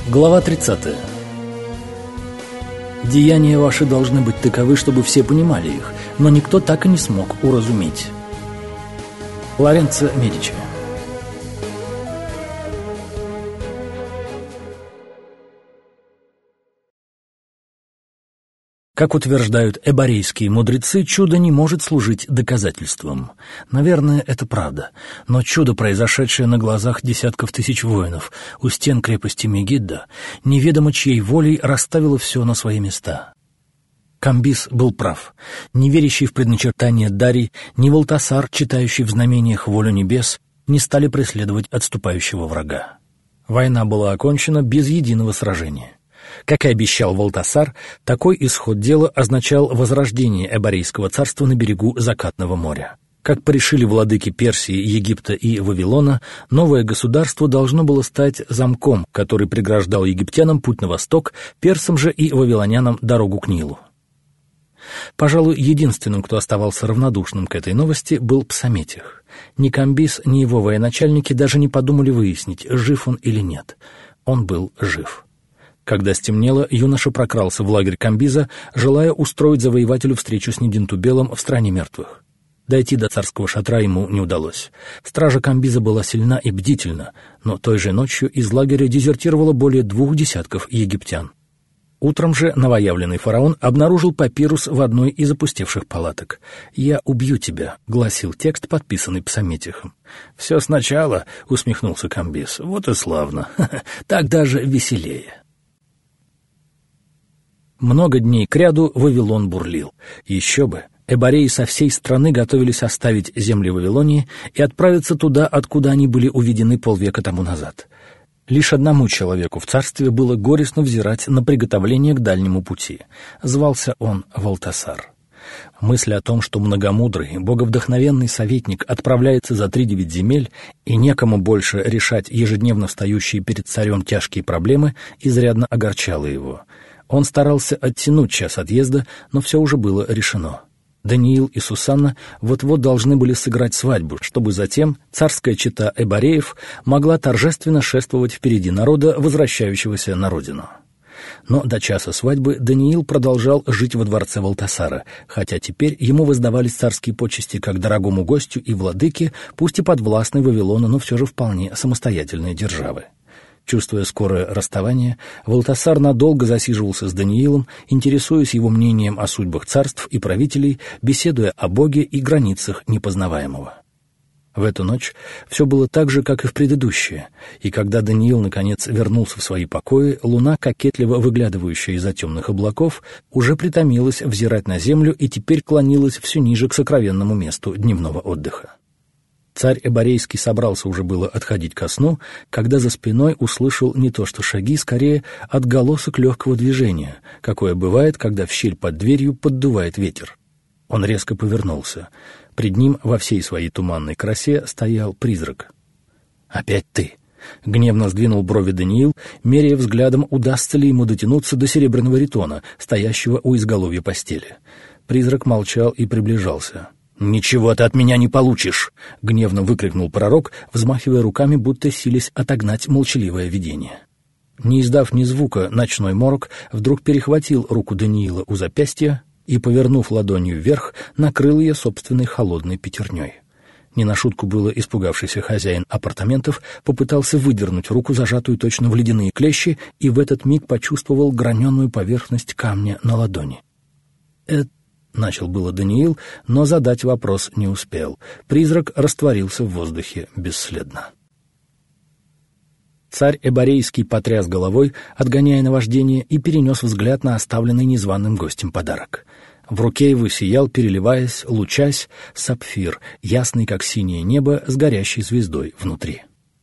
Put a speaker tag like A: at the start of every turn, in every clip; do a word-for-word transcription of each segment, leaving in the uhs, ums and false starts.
A: Глава тридцатая. Деяния ваши должны быть таковы, чтобы все понимали их, но никто так и не смог уразуметь. Лоренцо Медичи. Как утверждают эборейские мудрецы, чудо не может служить доказательством. Наверное, это правда. Но чудо, произошедшее на глазах десятков тысяч воинов у стен крепости Мегиддо, неведомо чьей волей расставило все на свои места. Камбис был прав. Не верящий в предначертание Дарий, ни Валтасар, читающий в знамениях волю небес, не стали преследовать отступающего врага. Война была окончена без единого сражения. Как и обещал Валтасар, такой исход дела означал возрождение эборейского царства на берегу Закатного моря. Как порешили владыки Персии, Египта и Вавилона, новое государство должно было стать замком, который преграждал египтянам путь на восток, персам же и вавилонянам дорогу к Нилу. Пожалуй, единственным, кто оставался равнодушным к этой новости, был Псаметих. Ни Камбис, ни его военачальники даже не подумали выяснить, жив он или нет. Он был жив. Когда стемнело, юноша прокрался в лагерь Камбиза, желая устроить завоевателю встречу с Нидинтубелом в стране мертвых. Дойти до царского шатра ему не удалось. Стража Камбиза была сильна и бдительна, но той же ночью из лагеря дезертировало более двух десятков египтян. Утром же новоявленный фараон обнаружил папирус в одной из опустевших палаток. «Я убью тебя», — гласил текст, подписанный Псаметихом. «Все сначала», — усмехнулся Камбиз. «Вот и славно. Так даже веселее». Много дней кряду Вавилон бурлил. Еще бы, эбореи со всей страны готовились оставить земли Вавилонии и отправиться туда, откуда они были уведены полвека тому назад. Лишь одному человеку в царстве было горестно взирать на приготовление к дальнему пути. Звался он Валтасар. Мысль о том, что многомудрый, боговдохновенный советник отправляется за тридевять земель и некому больше решать ежедневно встающие перед царем тяжкие проблемы, изрядно огорчала его. Он старался оттянуть час отъезда, но все уже было решено. Даниил и Сусанна вот-вот должны были сыграть свадьбу, чтобы затем царская чета эбореев могла торжественно шествовать впереди народа, возвращающегося на родину. Но до часа свадьбы Даниил продолжал жить во дворце Валтасара, хотя теперь ему воздавались царские почести как дорогому гостю и владыке, пусть и подвластной Вавилону, но все же вполне самостоятельной державы. Чувствуя скорое расставание, Валтасар надолго засиживался с Даниилом, интересуясь его мнением о судьбах царств и правителей, беседуя о Боге и границах непознаваемого. В эту ночь все было так же, как и в предыдущее, и когда Даниил, наконец, вернулся в свои покои, луна, кокетливо выглядывающая из-за темных облаков, уже притомилась взирать на землю и теперь клонилась все ниже к сокровенному месту дневного отдыха. Царь эборейский собрался уже было отходить ко сну, когда за спиной услышал не то что шаги, скорее отголосок легкого движения, какое бывает, когда в щель под дверью поддувает ветер. Он резко повернулся. Пред ним во всей своей туманной красе стоял призрак. «Опять ты!» — гневно сдвинул брови Даниил, меряя взглядом, удастся ли ему дотянуться до серебряного ритона, стоящего у изголовья постели. Призрак молчал и приближался. «Ничего ты от меня не получишь!» — гневно выкрикнул пророк, взмахивая руками, будто силясь отогнать молчаливое видение. Не издав ни звука, ночной морок вдруг перехватил руку Даниила у запястья и, повернув ладонью вверх, накрыл ее собственной холодной пятерней. Не на шутку было испугавшийся хозяин апартаментов попытался выдернуть руку, зажатую точно в ледяные клещи, и в этот миг почувствовал граненую поверхность камня на ладони. «Это...» — начал было Даниил, но задать вопрос не успел. Призрак растворился в воздухе бесследно. Царь эборейский потряс головой, отгоняя наваждение, и перенес взгляд на оставленный незваным гостем подарок. В руке его сиял, переливаясь, лучась, сапфир, ясный, как синее небо, с горящей звездой внутри.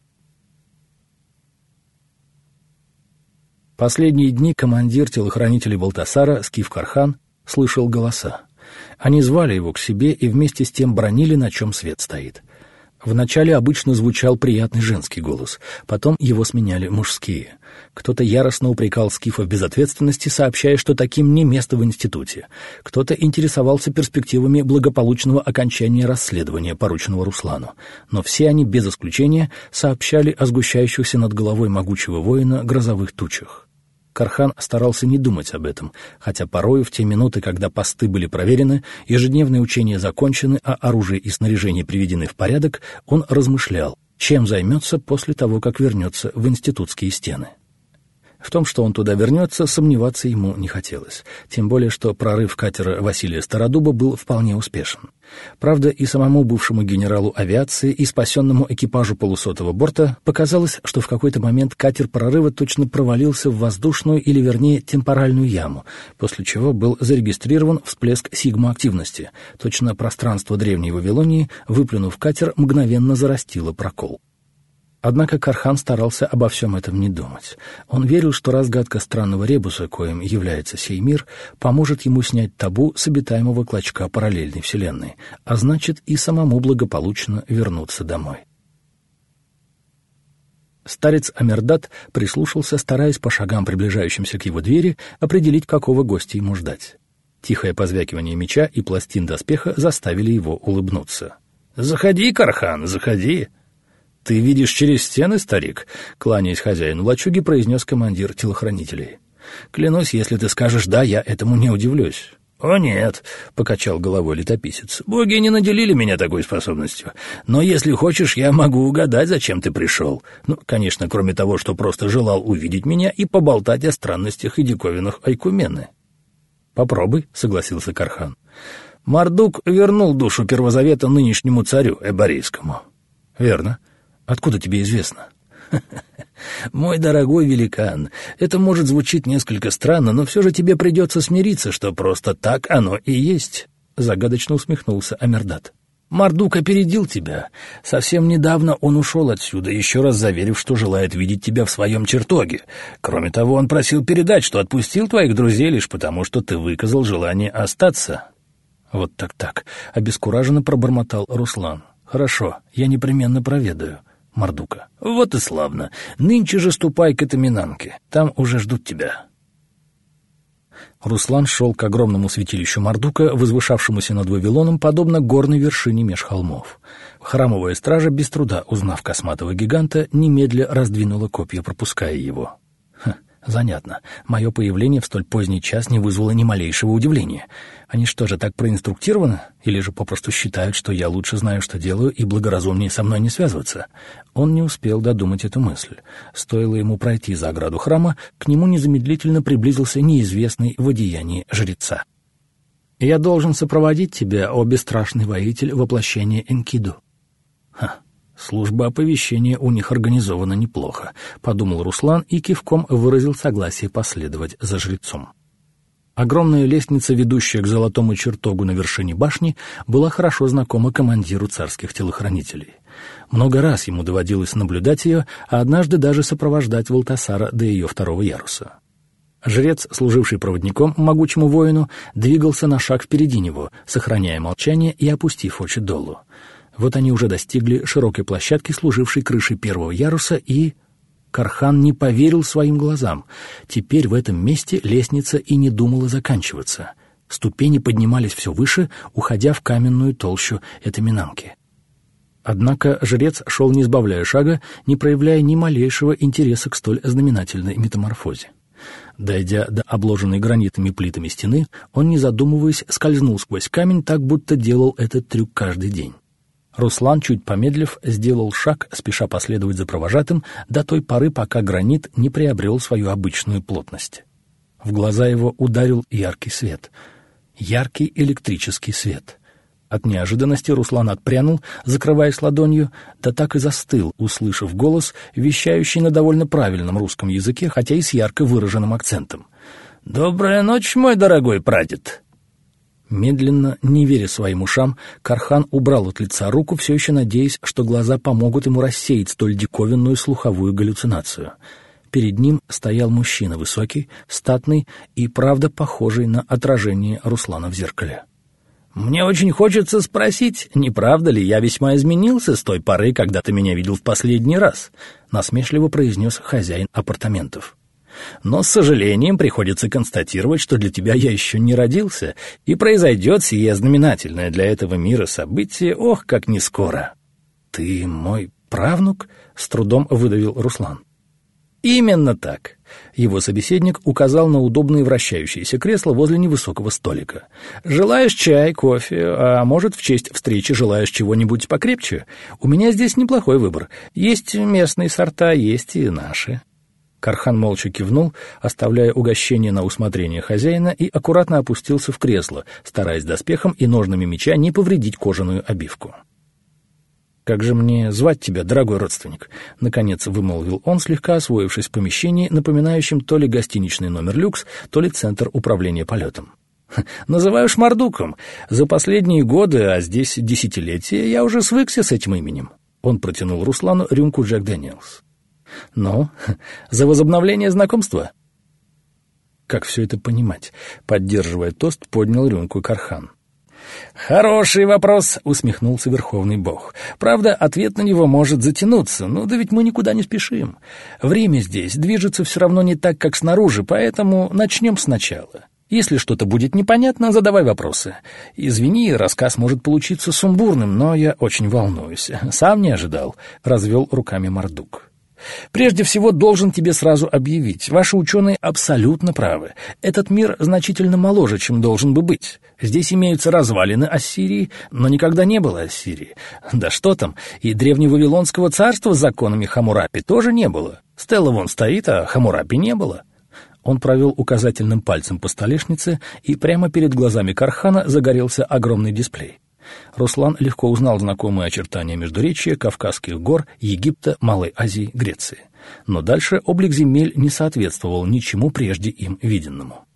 A: Последние дни командир телохранителей Валтасара, Скиф-Кархан, слышал голоса. Они звали его к себе и вместе с тем бранили, на чем свет стоит. Вначале обычно звучал приятный женский голос, потом его сменяли мужские. Кто-то яростно упрекал скифа в безответственности, сообщая, что таким не место в институте. Кто-то интересовался перспективами благополучного окончания расследования, порученного Руслану. Но все они, без исключения, сообщали о сгущающихся над головой могучего воина грозовых тучах. Кархан старался не думать об этом, хотя порою в те минуты, когда посты были проверены, ежедневные учения закончены, а оружие и снаряжение приведены в порядок, он размышлял, чем займется после того, как вернется в институтские стены. В том, что он туда вернется, сомневаться ему не хотелось, тем более, что прорыв катера Василия Стародуба был вполне успешен. Правда, и самому бывшему генералу авиации, и спасенному экипажу полусотого борта показалось, что в какой-то момент катер прорыва точно провалился в воздушную или, вернее, темпоральную яму, после чего был зарегистрирован всплеск сигма-активности. Точно пространство древней Вавилонии, выплюнув катер, мгновенно зарастило прокол. Однако Кархан старался обо всем этом не думать. Он верил, что разгадка странного ребуса, коим является сей мир, поможет ему снять табу с обитаемого клочка параллельной вселенной, а значит и самому благополучно вернуться домой. Старец Амердат прислушался, стараясь по шагам, приближающимся к его двери, определить, какого гостя ему ждать. Тихое позвякивание меча и пластин доспеха заставили его улыбнуться. «Заходи, Кархан, заходи!» «Ты видишь через стены, старик?» — кланяясь хозяину лачуги, произнес командир телохранителей. «Клянусь, если ты скажешь «да», я этому не удивлюсь». «О нет», — покачал головой летописец, — «боги не наделили меня такой способностью. Но если хочешь, я могу угадать, зачем ты пришел. Ну, конечно, кроме того, что просто желал увидеть меня и поболтать о странностях и диковинах Айкумены». «Попробуй», — согласился Кархан. «Мардук вернул душу Первозавета нынешнему царю Эборейскому». «Верно. Откуда тебе известно?» «Мой дорогой великан, это может звучать несколько странно, но все же тебе придется смириться, что просто так оно и есть», — загадочно усмехнулся Амердат. «Мардук опередил тебя. Совсем недавно он ушел отсюда, еще раз заверив, что желает видеть тебя в своем чертоге. Кроме того, он просил передать, что отпустил твоих друзей лишь потому, что ты выказал желание остаться». «Вот так-так», — обескураженно пробормотал Руслан. «Хорошо, я непременно проведаю Мардука». «Вот и славно. Нынче же ступай к Этаминанке. Там уже ждут тебя». Руслан шел к огромному святилищу Мардука, возвышавшемуся над Вавилоном, подобно горной вершине меж холмов. Храмовая стража, без труда узнав косматого гиганта, немедля раздвинула копья, пропуская его. Ха, занятно. Мое появление в столь поздний час не вызвало ни малейшего удивления. Они что же, так проинструктированы? Или же попросту считают, что я лучше знаю, что делаю, и благоразумнее со мной не связываться? Он не успел додумать эту мысль. Стоило ему пройти за ограду храма, к нему незамедлительно приблизился неизвестный в одеянии жреца. «Я должен сопроводить тебя, о бесстрашный воитель, воплощение Энкиду». Ха. «Служба оповещения у них организована неплохо», — подумал Руслан и кивком выразил согласие последовать за жрецом. Огромная лестница, ведущая к золотому чертогу на вершине башни, была хорошо знакома командиру царских телохранителей. Много раз ему доводилось наблюдать ее, а однажды даже сопровождать Валтасара до ее второго яруса. Жрец, служивший проводником могучему воину, двигался на шаг впереди него, сохраняя молчание и опустив очи долу. Вот они уже достигли широкой площадки, служившей крышей первого яруса, и... Кархан не поверил своим глазам. Теперь в этом месте лестница и не думала заканчиваться. Ступени поднимались все выше, уходя в каменную толщу Этаминанки. Однако жрец шел не сбавляя шага, не проявляя ни малейшего интереса к столь знаменательной метаморфозе. Дойдя до обложенной гранитными плитами стены, он, не задумываясь, скользнул сквозь камень, так будто делал этот трюк каждый день. Руслан, чуть помедлив, сделал шаг, спеша последовать за провожатым, до той поры, пока гранит не приобрел свою обычную плотность. В глаза его ударил яркий свет. Яркий электрический свет. От неожиданности Руслан отпрянул, закрываясь ладонью, да так и застыл, услышав голос, вещающий на довольно правильном русском языке, хотя и с ярко выраженным акцентом. «Добрая ночь, мой дорогой прадед!» Медленно, не веря своим ушам, Кархан убрал от лица руку, все еще надеясь, что глаза помогут ему рассеять столь диковинную слуховую галлюцинацию. Перед ним стоял мужчина высокий, статный и, правда, похожий на отражение Руслана в зеркале. «Мне очень хочется спросить, не правда ли я весьма изменился с той поры, когда ты меня видел в последний раз?» — насмешливо произнес хозяин апартаментов. «Но с сожалением приходится констатировать, что для тебя я еще не родился, и произойдет сие знаменательное для этого мира событие, ох, как не скоро». «Ты мой правнук?» — с трудом выдавил Руслан. «Именно так». Его собеседник указал на удобные вращающиеся кресла возле невысокого столика. «Желаешь чай, кофе, а может, в честь встречи желаешь чего-нибудь покрепче? У меня здесь неплохой выбор. Есть местные сорта, есть и наши». Кархан молча кивнул, оставляя угощение на усмотрение хозяина, и аккуратно опустился в кресло, стараясь доспехом и ножнами меча не повредить кожаную обивку. «Как же мне звать тебя, дорогой родственник?» — наконец вымолвил он, слегка освоившись в помещении, напоминающем то ли гостиничный номер люкс, то ли центр управления полетом. «Называю Шмардуком. За последние годы, а здесь десятилетия, я уже свыкся с этим именем». Он протянул Руслану рюмку Джек Дэниелс. «Ну, за возобновление знакомства?» Как все это понимать? Поддерживая тост, поднял рюмку Кархан. «Хороший вопрос», — усмехнулся Верховный Бог. «Правда, ответ на него может затянуться, но да ведь мы никуда не спешим. Время здесь движется все равно не так, как снаружи, поэтому начнем сначала. Если что-то будет непонятно, задавай вопросы. Извини, рассказ может получиться сумбурным, но я очень волнуюсь. Сам не ожидал», — развел руками Мардук. «Прежде всего, должен тебе сразу объявить, ваши ученые абсолютно правы. Этот мир значительно моложе, чем должен бы быть. Здесь имеются развалины Ассирии, но никогда не было Ассирии. Да что там, и древневавилонского царства с законами Хаммурапи тоже не было. Стелла вон стоит, а Хаммурапи не было». Он провел указательным пальцем по столешнице, и прямо перед глазами Кархана загорелся огромный дисплей. Руслан легко узнал знакомые очертания междуречия Кавказских гор, Египта, Малой Азии, Греции. Но дальше облик земель не соответствовал ничему прежде им виденному.